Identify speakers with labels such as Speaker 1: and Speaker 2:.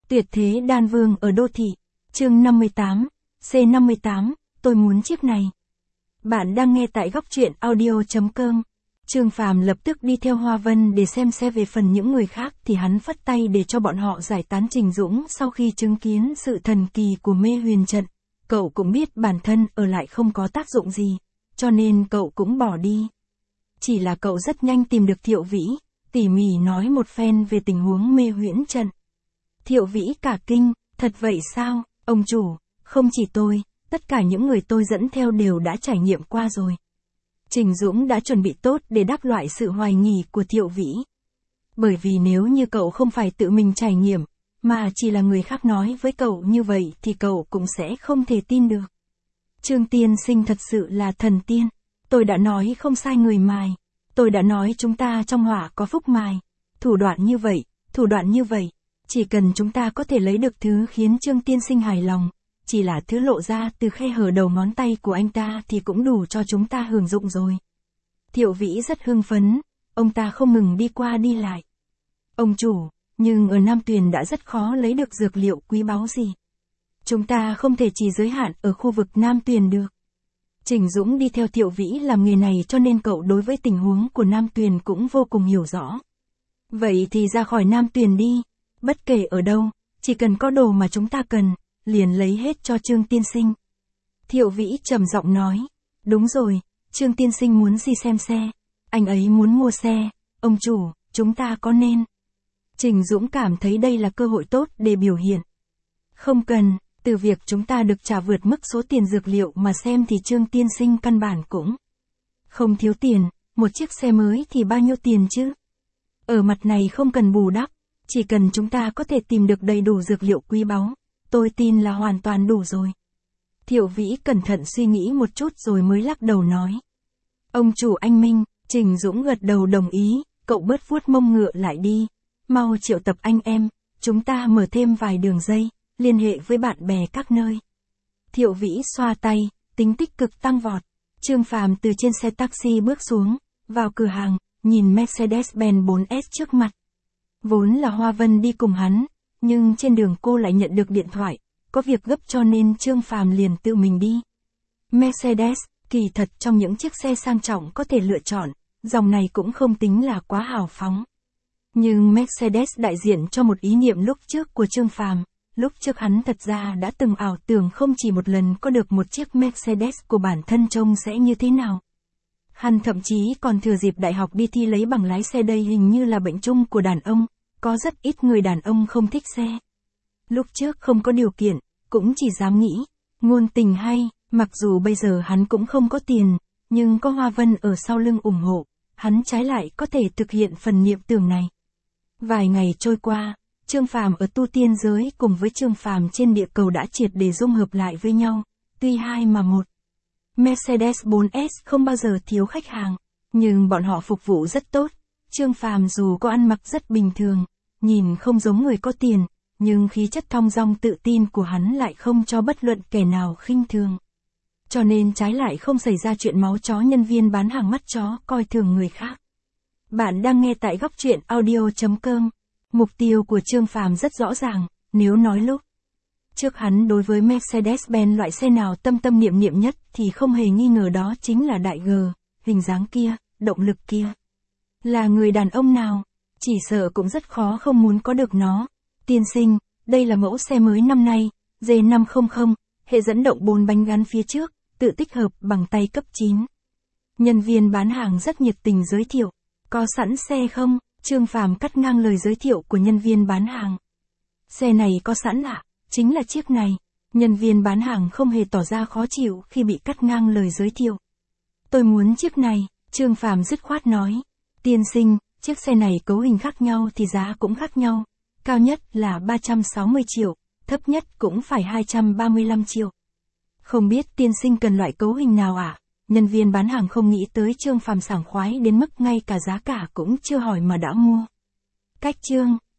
Speaker 1: Tuyệt thế đan vương ở đô thị. Chương 58, C58, tôi muốn chiếc này. Bạn đang nghe tại góc truyện audio.com. Trương Phàm lập tức đi theo Hoa Vân để xem xe. Về phần những người khác thì hắn phất tay để cho bọn họ giải tán. Trình Dũng sau khi chứng kiến sự thần kỳ của mê huyền trận, cậu cũng biết bản thân ở lại không có tác dụng gì, cho nên cậu cũng bỏ đi. Chỉ là cậu rất nhanh tìm được Thiệu Vĩ, tỉ mỉ nói một phen về tình huống mê huyễn trận. Thiệu Vĩ cả kinh, thật vậy sao, ông chủ, không chỉ tôi, tất cả những người tôi dẫn theo đều đã trải nghiệm qua rồi. Trình Dũng đã chuẩn bị tốt để đáp loại sự hoài nghi của Thiệu Vĩ. Bởi vì nếu như cậu không phải tự mình trải nghiệm, mà chỉ là người khác nói với cậu như vậy thì cậu cũng sẽ không thể tin được. Trương tiên sinh thật sự là thần tiên. Tôi đã nói không sai người mài. Tôi đã nói chúng ta trong họa có phúc mài. Thủ đoạn như vậy. Chỉ cần chúng ta có thể lấy được thứ khiến Trương tiên sinh hài lòng, chỉ là thứ lộ ra từ khe hở đầu ngón tay của anh ta thì cũng đủ cho chúng ta hưởng dụng rồi. Thiệu Vĩ rất hưng phấn, ông ta không ngừng đi qua đi lại. Ông chủ, nhưng ở Nam Tuyền đã rất khó lấy được dược liệu quý báu gì. Chúng ta không thể chỉ giới hạn ở khu vực Nam Tuyền được. Trình Dũng đi theo Thiệu Vĩ làm nghề này cho nên cậu đối với tình huống của Nam Tuyền cũng vô cùng hiểu rõ. Vậy thì ra khỏi Nam Tuyền đi, bất kể ở đâu, chỉ cần có đồ mà chúng ta cần, liền lấy hết cho Trương tiên sinh. Thiệu Vĩ trầm giọng nói, đúng rồi, Trương tiên sinh muốn gì xem xe, anh ấy muốn mua xe, ông chủ, chúng ta có nên. Trình Dũng cảm thấy đây là cơ hội tốt để biểu hiện. Không cần, từ việc chúng ta được trả vượt mức số tiền dược liệu mà xem thì Trương tiên sinh căn bản cũng không thiếu tiền, một chiếc xe mới thì bao nhiêu tiền chứ? Ở mặt này không cần bù đắp, chỉ cần chúng ta có thể tìm được đầy đủ dược liệu quý báu, tôi tin là hoàn toàn đủ rồi. Thiệu Vĩ cẩn thận suy nghĩ một chút rồi mới lắc đầu nói. Ông chủ anh minh. Trình Dũng gật đầu đồng ý, cậu bớt vuốt mông ngựa lại đi. Mau triệu tập anh em, chúng ta mở thêm vài đường dây, liên hệ với bạn bè các nơi. Thiệu Vĩ xoa tay, tính tích cực tăng vọt. Trương Phàm từ trên xe taxi bước xuống, vào cửa hàng, nhìn Mercedes-Benz 4S trước mặt. Vốn là Hoa Vân đi cùng hắn, nhưng trên đường cô lại nhận được điện thoại, có việc gấp cho nên Trương Phàm liền tự mình đi. Mercedes, kỳ thật trong những chiếc xe sang trọng có thể lựa chọn, dòng này cũng không tính là quá hào phóng. Nhưng Mercedes đại diện cho một ý niệm lúc trước của Trương Phàm. Lúc trước hắn thật ra đã từng ảo tưởng không chỉ một lần có được một chiếc Mercedes của bản thân trông sẽ như thế nào. Hắn thậm chí còn thừa dịp đại học đi thi lấy bằng lái xe. Đây hình như là bệnh chung của đàn ông, có rất ít người đàn ông không thích xe. Lúc trước không có điều kiện, cũng chỉ dám nghĩ, ngôn tình hay, mặc dù bây giờ hắn cũng không có tiền, nhưng có Hoa Vân ở sau lưng ủng hộ, hắn trái lại có thể thực hiện phần niệm tưởng này. Vài ngày trôi qua, Trương Phàm ở tu tiên giới cùng với Trương Phàm trên địa cầu đã triệt để dung hợp lại với nhau, tuy hai mà một. Mercedes 4S không bao giờ thiếu khách hàng, nhưng bọn họ phục vụ rất tốt. Trương Phàm dù có ăn mặc rất bình thường, nhìn không giống người có tiền, nhưng khí chất thong dong tự tin của hắn lại không cho bất luận kẻ nào khinh thường. Cho nên trái lại không xảy ra chuyện máu chó nhân viên bán hàng mắt chó coi thường người khác. Bạn đang nghe tại góc truyện audio.com. Mục tiêu của Trương Phàm rất rõ ràng, nếu nói lúc trước hắn đối với Mercedes-Benz loại xe nào tâm niệm nhất thì không hề nghi ngờ đó chính là đại G, hình dáng kia, động lực kia. Là người đàn ông nào, chỉ sợ cũng rất khó không muốn có được nó. Tiên sinh, đây là mẫu xe mới năm nay, G500, hệ dẫn động 4 bánh gắn phía trước, tự tích hợp bằng tay cấp 9. Nhân viên bán hàng rất nhiệt tình giới thiệu, có sẵn xe không? Trương Phàm cắt ngang lời giới thiệu của nhân viên bán hàng. Xe này có sẵn ạ, chính là chiếc này. Nhân viên bán hàng không hề tỏ ra khó chịu khi bị cắt ngang lời giới thiệu. Tôi muốn chiếc này, Trương Phàm dứt khoát nói. Tiên sinh, chiếc xe này cấu hình khác nhau thì giá cũng khác nhau. Cao nhất là 360 triệu, thấp nhất cũng phải 235 triệu. Không biết tiên sinh cần loại cấu hình nào ạ? Nhân viên bán hàng không nghĩ tới Trương Phàm sảng khoái đến mức ngay cả giá cả cũng chưa hỏi mà đã mua. Cách Trương